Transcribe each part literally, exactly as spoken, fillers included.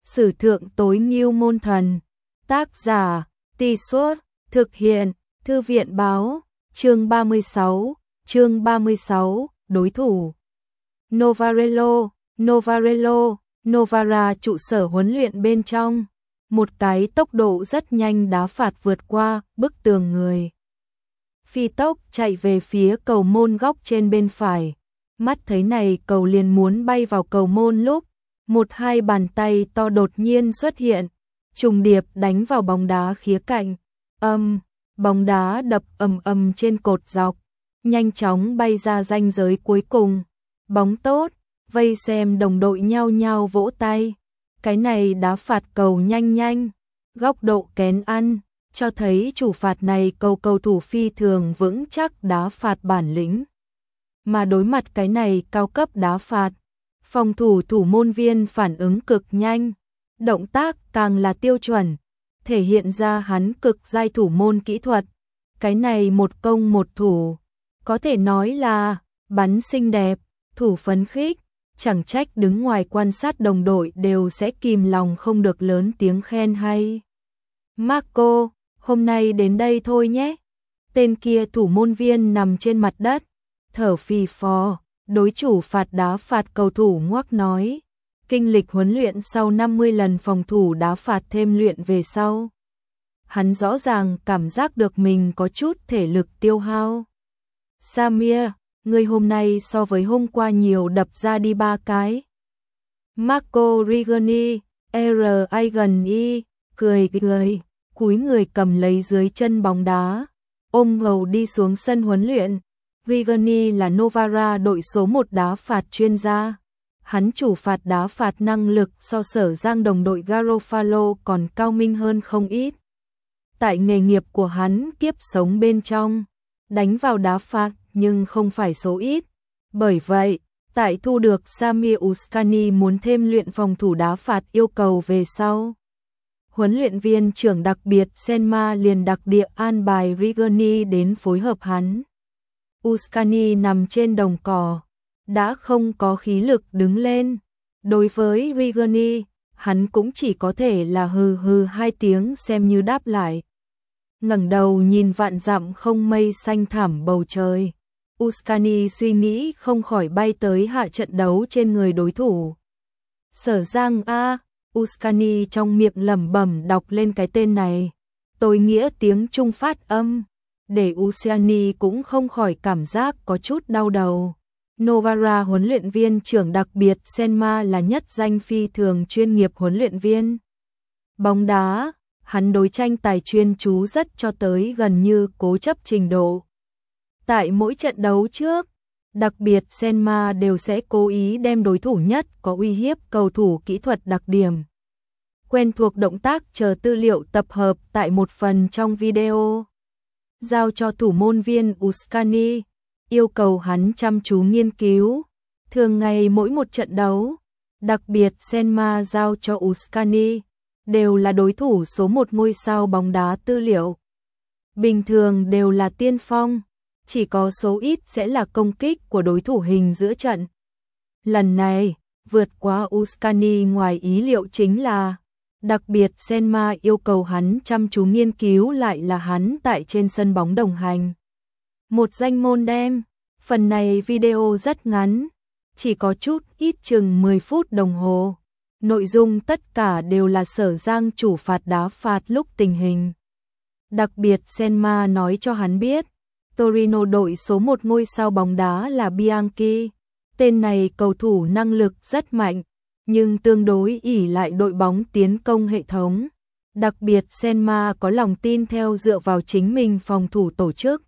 Sử thượng tối ngưu môn thần. Tác giả, Tì Suốt, thực hiện, Thư viện báo, chương ba mươi sáu, chương ba mươi sáu, đối thủ. Novarello, Novarello, Novara trụ sở huấn luyện bên trong. Một cái tốc độ rất nhanh đá phạt vượt qua bức tường người. Phi tốc chạy về phía cầu môn góc trên bên phải. Mắt thấy này cầu liền muốn bay vào cầu môn lúc một hai bàn tay to đột nhiên xuất hiện, trùng điệp đánh vào bóng đá khía cạnh. Âm, bóng đá đập ầm ầm trên cột dọc, nhanh chóng bay ra ranh giới cuối cùng. Bóng tốt, vây xem đồng đội nhao nhao vỗ tay. Cái này đá phạt cầu nhanh nhanh, góc độ kén ăn, cho thấy chủ phạt này cầu cầu thủ phi thường vững chắc đá phạt bản lĩnh. Mà đối mặt cái này cao cấp đá phạt, phòng thủ thủ môn viên phản ứng cực nhanh, động tác càng là tiêu chuẩn, thể hiện ra hắn cực giai thủ môn kỹ thuật. Cái này một công một thủ, có thể nói là bắn xinh đẹp, thủ phấn khích, chẳng trách đứng ngoài quan sát đồng đội đều sẽ kìm lòng không được lớn tiếng khen hay. Marco, hôm nay đến đây thôi nhé. Tên kia thủ môn viên nằm trên mặt đất, thở phì phò, đối chủ phạt đá phạt cầu thủ ngoắc nói. Kinh lịch huấn luyện sau năm mươi lần phòng thủ đá phạt thêm luyện về sau. Hắn rõ ràng cảm giác được mình có chút thể lực tiêu hao. Samir, người hôm nay so với hôm qua nhiều đập ra đi ba cái. Marco Rigoni, R. Agani, cười cười, cúi người cầm lấy dưới chân bóng đá, ôm ngầu đi xuống sân huấn luyện. Rigoni là Novara đội số một đá phạt chuyên gia. Hắn chủ phạt đá phạt năng lực so Sở Giang đồng đội Garofalo còn cao minh hơn không ít. Tại nghề nghiệp của hắn kiếp sống bên trong, đánh vào đá phạt nhưng không phải số ít. Bởi vậy, tại thu được Samir Uskani muốn thêm luyện phòng thủ đá phạt yêu cầu về sau, huấn luyện viên trưởng đặc biệt Senma liền đặc địa an bài Rigoni đến phối hợp hắn. Uskani nằm trên đồng cỏ, đã không có khí lực đứng lên. Đối với Rigoni, hắn cũng chỉ có thể là hừ hừ hai tiếng xem như đáp lại. Ngẩng đầu nhìn vạn dặm không mây xanh thẳm bầu trời, Uskani suy nghĩ không khỏi bay tới hạ trận đấu trên người đối thủ. Sở Giang A, Uskani trong miệng lẩm bẩm đọc lên cái tên này, tối nghĩa tiếng Trung phát âm, để Uskani cũng không khỏi cảm giác có chút đau đầu. Novara huấn luyện viên trưởng đặc biệt Senma là nhất danh phi thường chuyên nghiệp huấn luyện viên. Bóng đá, hắn đối tranh tài chuyên chú rất cho tới gần như cố chấp trình độ. Tại mỗi trận đấu trước, đặc biệt Senma đều sẽ cố ý đem đối thủ nhất có uy hiếp cầu thủ kỹ thuật đặc điểm. Quen thuộc động tác chờ tư liệu tập hợp tại một phần trong video. Giao cho thủ môn viên Uskani, yêu cầu hắn chăm chú nghiên cứu. Thường ngày mỗi một trận đấu, đặc biệt Senma giao cho Uskani, đều là đối thủ số một ngôi sao bóng đá tư liệu. Bình thường đều là tiên phong, chỉ có số ít sẽ là công kích của đối thủ hình giữa trận. Lần này, vượt qua Uskani ngoài ý liệu chính là, đặc biệt Senma yêu cầu hắn chăm chú nghiên cứu lại là hắn tại trên sân bóng đồng hành. Một danh môn đem, phần này video rất ngắn, chỉ có chút ít chừng mười phút đồng hồ. Nội dung tất cả đều là Sở Giang chủ phạt đá phạt lúc tình hình. Đặc biệt Senma nói cho hắn biết, Torino đội số một ngôi sao bóng đá là Bianchi. Tên này cầu thủ năng lực rất mạnh, nhưng tương đối ỷ lại đội bóng tiến công hệ thống. Đặc biệt Senma có lòng tin theo dựa vào chính mình phòng thủ tổ chức,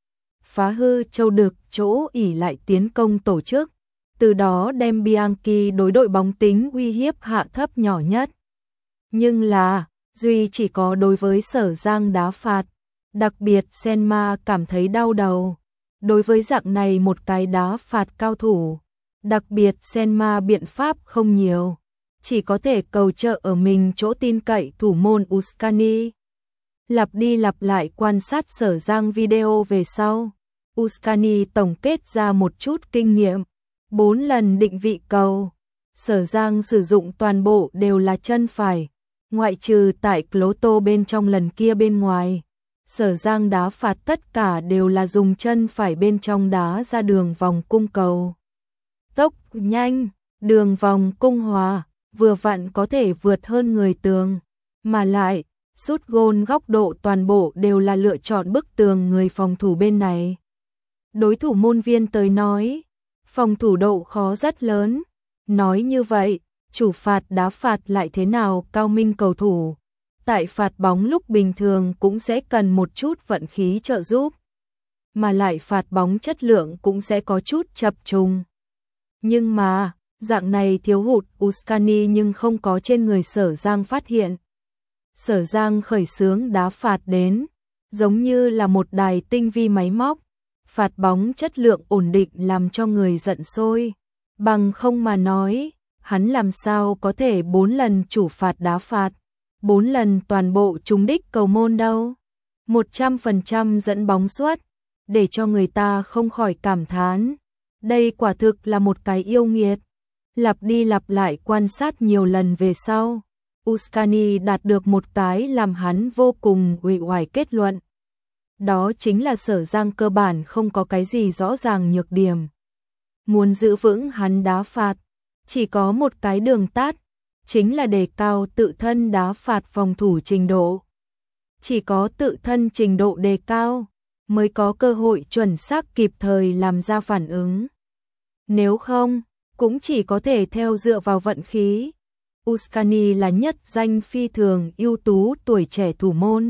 phá hư châu đực chỗ ỷ lại tiến công tổ chức, từ đó đem Bianchi đối đội bóng tính uy hiếp hạ thấp nhỏ nhất. Nhưng là, duy chỉ có đối với Sở Giang đá phạt, đặc biệt Senma cảm thấy đau đầu. Đối với dạng này một cái đá phạt cao thủ, đặc biệt Senma biện pháp không nhiều, chỉ có thể cầu trợ ở mình chỗ tin cậy thủ môn Uskani. Lặp đi lặp lại quan sát Sở Giang video về sau, Uskani tổng kết ra một chút kinh nghiệm. Bốn lần định vị cầu, Sở Giang sử dụng toàn bộ đều là chân phải, ngoại trừ tại Cloto bên trong lần kia bên ngoài. Sở Giang đá phạt tất cả đều là dùng chân phải bên trong đá ra đường vòng cung cầu. Tốc nhanh, đường vòng cung hòa, vừa vặn có thể vượt hơn người tường, mà lại, sút gôn góc độ toàn bộ đều là lựa chọn bức tường người phòng thủ bên này. Đối thủ môn viên tới nói, phòng thủ độ khó rất lớn, nói như vậy, chủ phạt đá phạt lại thế nào cao minh cầu thủ. Tại phạt bóng lúc bình thường cũng sẽ cần một chút vận khí trợ giúp, mà lại phạt bóng chất lượng cũng sẽ có chút chập trùng. Nhưng mà, dạng này thiếu hụt Uskani nhưng không có trên người Sở Giang phát hiện. Sở Giang khởi xướng đá phạt đến, giống như là một đài tinh vi máy móc, phạt bóng chất lượng ổn định làm cho người giận sôi. Bằng không mà nói, hắn làm sao có thể bốn lần chủ phạt đá phạt, bốn lần toàn bộ trúng đích cầu môn đâu. một trăm phần trăm dẫn bóng suốt, để cho người ta không khỏi cảm thán. Đây quả thực là một cái yêu nghiệt. Lặp đi lặp lại quan sát nhiều lần về sau, Uskani đạt được một cái làm hắn vô cùng uể oải kết luận. Đó chính là Sở Giang cơ bản không có cái gì rõ ràng nhược điểm. Muốn giữ vững hắn đá phạt, chỉ có một cái đường tắt, chính là đề cao tự thân đá phạt phòng thủ trình độ. Chỉ có tự thân trình độ đề cao, mới có cơ hội chuẩn xác kịp thời làm ra phản ứng. Nếu không, cũng chỉ có thể theo dựa vào vận khí. Uskani là nhất danh phi thường ưu tú tuổi trẻ thủ môn.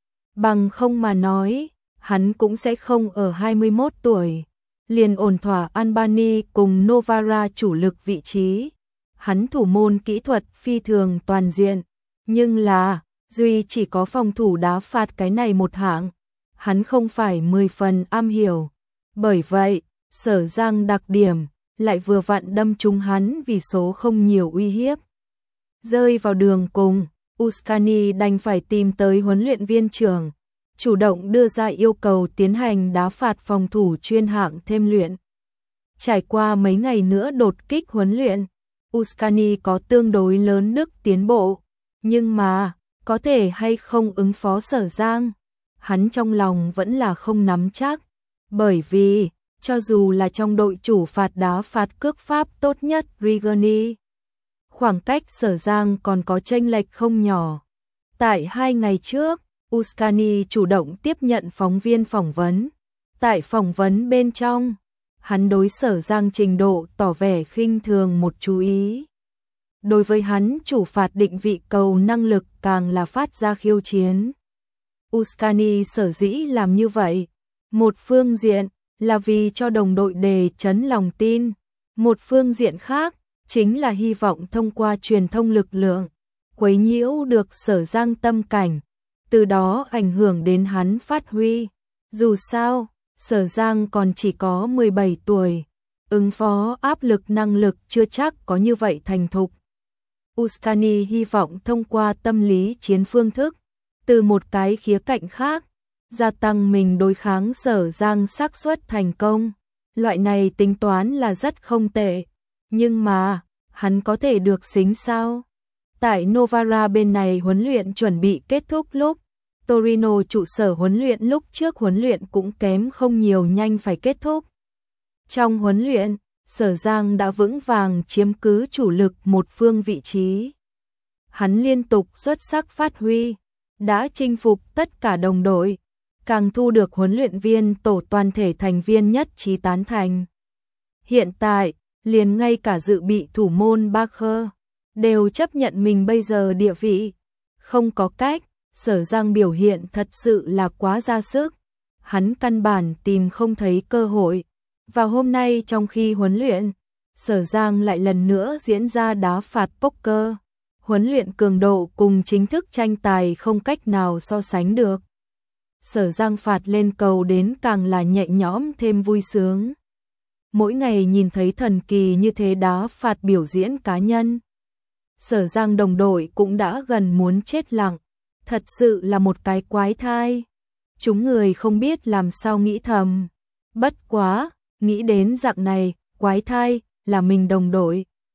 Bằng không mà nói, hắn cũng sẽ không ở hai mươi mốt tuổi, liền ổn thỏa Albany cùng Novara chủ lực vị trí. Hắn thủ môn kỹ thuật phi thường toàn diện, nhưng là, duy chỉ có phòng thủ đá phạt cái này một hạng, hắn không phải mười phần am hiểu. Bởi vậy, Sở Giang đặc điểm lại vừa vặn đâm trúng hắn vì số không nhiều uy hiếp. Rơi vào đường cùng, Uskani đành phải tìm tới huấn luyện viên trưởng, chủ động đưa ra yêu cầu tiến hành đá phạt phòng thủ chuyên hạng thêm luyện. Trải qua mấy ngày nữa đột kích huấn luyện, Uskani có tương đối lớn đức tiến bộ, nhưng mà, có thể hay không ứng phó Sở Giang, hắn trong lòng vẫn là không nắm chắc, bởi vì, cho dù là trong đội chủ phạt đá phạt cước pháp tốt nhất Rigoni, khoảng cách Sở Giang còn có chênh lệch không nhỏ. Tại hai ngày trước, Uskani chủ động tiếp nhận phóng viên phỏng vấn. Tại phỏng vấn bên trong, hắn đối Sở Giang trình độ tỏ vẻ khinh thường một chú ý. Đối với hắn chủ phạt định vị cầu năng lực càng là phát ra khiêu chiến. Uskani sở dĩ làm như vậy, một phương diện là vì cho đồng đội đề chấn lòng tin, một phương diện khác chính là hy vọng thông qua truyền thông lực lượng, quấy nhiễu được Sở Giang tâm cảnh, từ đó ảnh hưởng đến hắn phát huy. Dù sao, Sở Giang còn chỉ có mười bảy tuổi, ứng phó áp lực năng lực chưa chắc có như vậy thành thục. Uskani hy vọng thông qua tâm lý chiến phương thức, từ một cái khía cạnh khác, gia tăng mình đối kháng Sở Giang xác suất thành công. Loại này tính toán là rất không tệ, nhưng mà, hắn có thể được xính sao? Tại Novara bên này huấn luyện chuẩn bị kết thúc lúc, Torino trụ sở huấn luyện lúc trước huấn luyện cũng kém không nhiều nhanh phải kết thúc. Trong huấn luyện, Sở Giang đã vững vàng chiếm cứ chủ lực một phương vị trí. Hắn liên tục xuất sắc phát huy, đã chinh phục tất cả đồng đội, càng thu được huấn luyện viên tổ toàn thể thành viên nhất trí tán thành. Hiện tại, liền ngay cả dự bị thủ môn Barker đều chấp nhận mình bây giờ địa vị. Không có cách, Sở Giang biểu hiện thật sự là quá ra sức. Hắn căn bản tìm không thấy cơ hội. Và hôm nay trong khi huấn luyện, Sở Giang lại lần nữa diễn ra đá phạt poker. Huấn luyện cường độ cùng chính thức tranh tài không cách nào so sánh được. Sở Giang phạt lên cầu đến càng là nhẹ nhõm thêm vui sướng. Mỗi ngày nhìn thấy thần kỳ như thế đá phạt biểu diễn cá nhân, Sở Giang đồng đội cũng đã gần muốn chết lặng. Thật sự là một cái quái thai. Chúng người không biết làm sao nghĩ thầm. Bất quá, nghĩ đến dạng này, quái thai là mình đồng đội.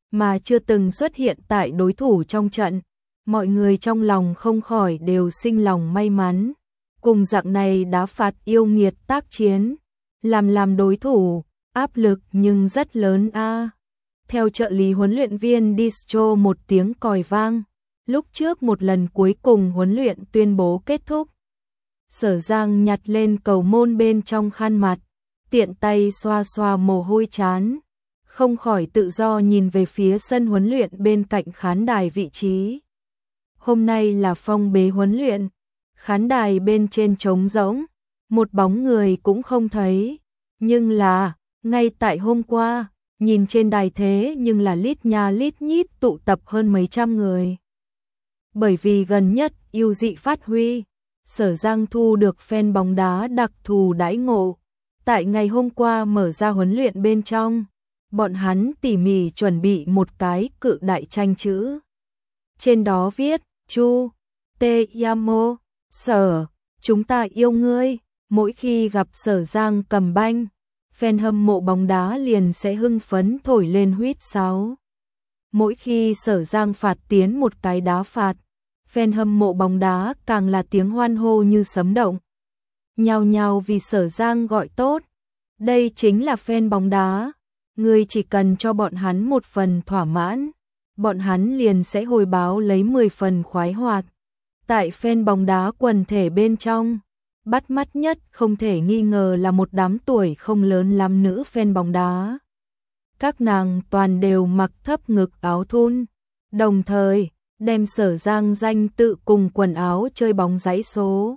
mà chưa từng xuất hiện tại đối thủ trong trận. Mọi người trong lòng không khỏi đều sinh lòng may mắn. Cùng dạng này đá phạt yêu nghiệt tác chiến, làm làm đối thủ, áp lực nhưng rất lớn a. Theo trợ lý huấn luyện viên Distro một tiếng còi vang, lúc trước một lần cuối cùng huấn luyện tuyên bố kết thúc. Sở Giang nhặt lên cầu môn bên trong khăn mặt, tiện tay xoa xoa mồ hôi trán, không khỏi tự do nhìn về phía sân huấn luyện bên cạnh khán đài vị trí. Hôm nay là phong bế huấn luyện, khán đài bên trên trống rỗng, một bóng người cũng không thấy, nhưng là, ngay tại hôm qua, nhìn trên đài thế nhưng là lít nha lít nhít tụ tập hơn mấy trăm người. Bởi vì gần nhất ưu dị phát huy, Sở Giang thu được fan bóng đá đặc thù đãi ngộ. Tại ngày hôm qua mở ra huấn luyện bên trong, bọn hắn tỉ mỉ chuẩn bị một cái cự đại tranh chữ. Trên đó viết, Chu, Te Amo, Sở, chúng ta yêu ngươi. Mỗi khi gặp Sở Giang cầm banh, fan hâm mộ bóng đá liền sẽ hưng phấn thổi lên huýt sáo. Mỗi khi Sở Giang phạt tiến một cái đá phạt, fan hâm mộ bóng đá càng là tiếng hoan hô như sấm động. Nhao nhao vì Sở Giang gọi tốt. Đây chính là fan bóng đá. Ngươi chỉ cần cho bọn hắn một phần thỏa mãn, bọn hắn liền sẽ hồi báo lấy mười phần khoái hoạt. Tại fan bóng đá quần thể bên trong, bắt mắt nhất không thể nghi ngờ là một đám tuổi không lớn lắm nữ fan bóng đá. Các nàng toàn đều mặc thấp ngực áo thun, đồng thời đem Sở Giang danh tự cùng quần áo chơi bóng giấy số.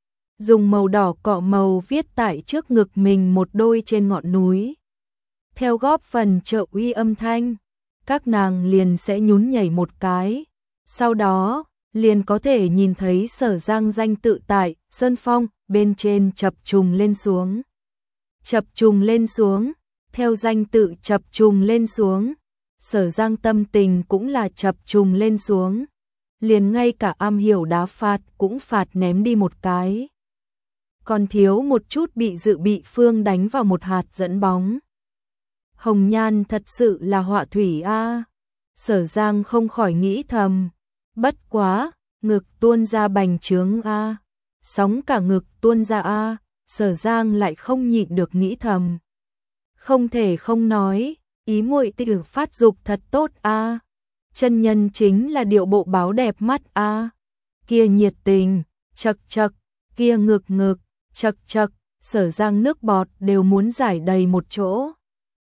Dùng màu đỏ cọ màu viết tại trước ngực mình một đôi trên ngọn núi. Theo góp phần trợ uy âm thanh, các nàng liền sẽ nhún nhảy một cái. Sau đó, liền có thể nhìn thấy Sở Giang danh tự tại sân phong bên trên chập trùng lên xuống. Chập trùng lên xuống, theo danh tự chập trùng lên xuống, Sở Giang tâm tình cũng là chập trùng lên xuống. Liền ngay cả am hiểu đá phạt cũng phạt ném đi một cái. Còn thiếu một chút bị dự bị phương đánh vào một hạt dẫn bóng. Hồng Nhan thật sự là họa thủy a. Sở Giang không khỏi nghĩ thầm, bất quá, ngực tuôn ra bành trướng a, sóng cả ngực tuôn ra a. Sở Giang lại không nhịn được nghĩ thầm, không thể không nói, ý muội tử phát dục thật tốt a. Chân nhân chính là điệu bộ báo đẹp mắt a. Kia nhiệt tình, chật chật, kia ngực ngực, chật chật. Sở Giang nước bọt đều muốn giải đầy một chỗ.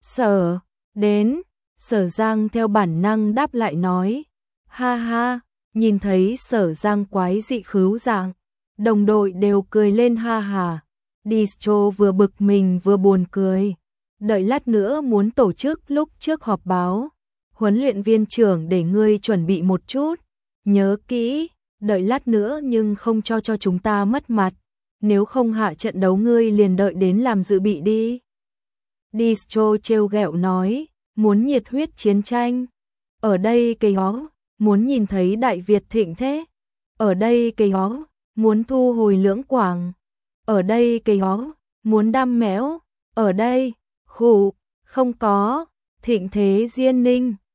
Sở, đến, Sở Giang theo bản năng đáp lại nói, ha ha. Nhìn thấy Sở Giang quái dị khứu dạng, đồng đội đều cười lên ha hà. Distro vừa bực mình vừa buồn cười. Đợi lát nữa muốn tổ chức lúc trước họp báo, huấn luyện viên trưởng để ngươi chuẩn bị một chút. Nhớ kỹ, đợi lát nữa nhưng không cho cho chúng ta mất mặt. Nếu không hạ trận đấu ngươi liền đợi đến làm dự bị đi. Distro trêu ghẹo nói, muốn nhiệt huyết chiến tranh. Ở đây cây hó, muốn nhìn thấy Đại Việt thịnh thế. Ở đây cây hó, muốn thu hồi lưỡng quảng. Ở đây cây hó, muốn đam mẽo. Ở đây, khủ, không có, thịnh thế diên ninh.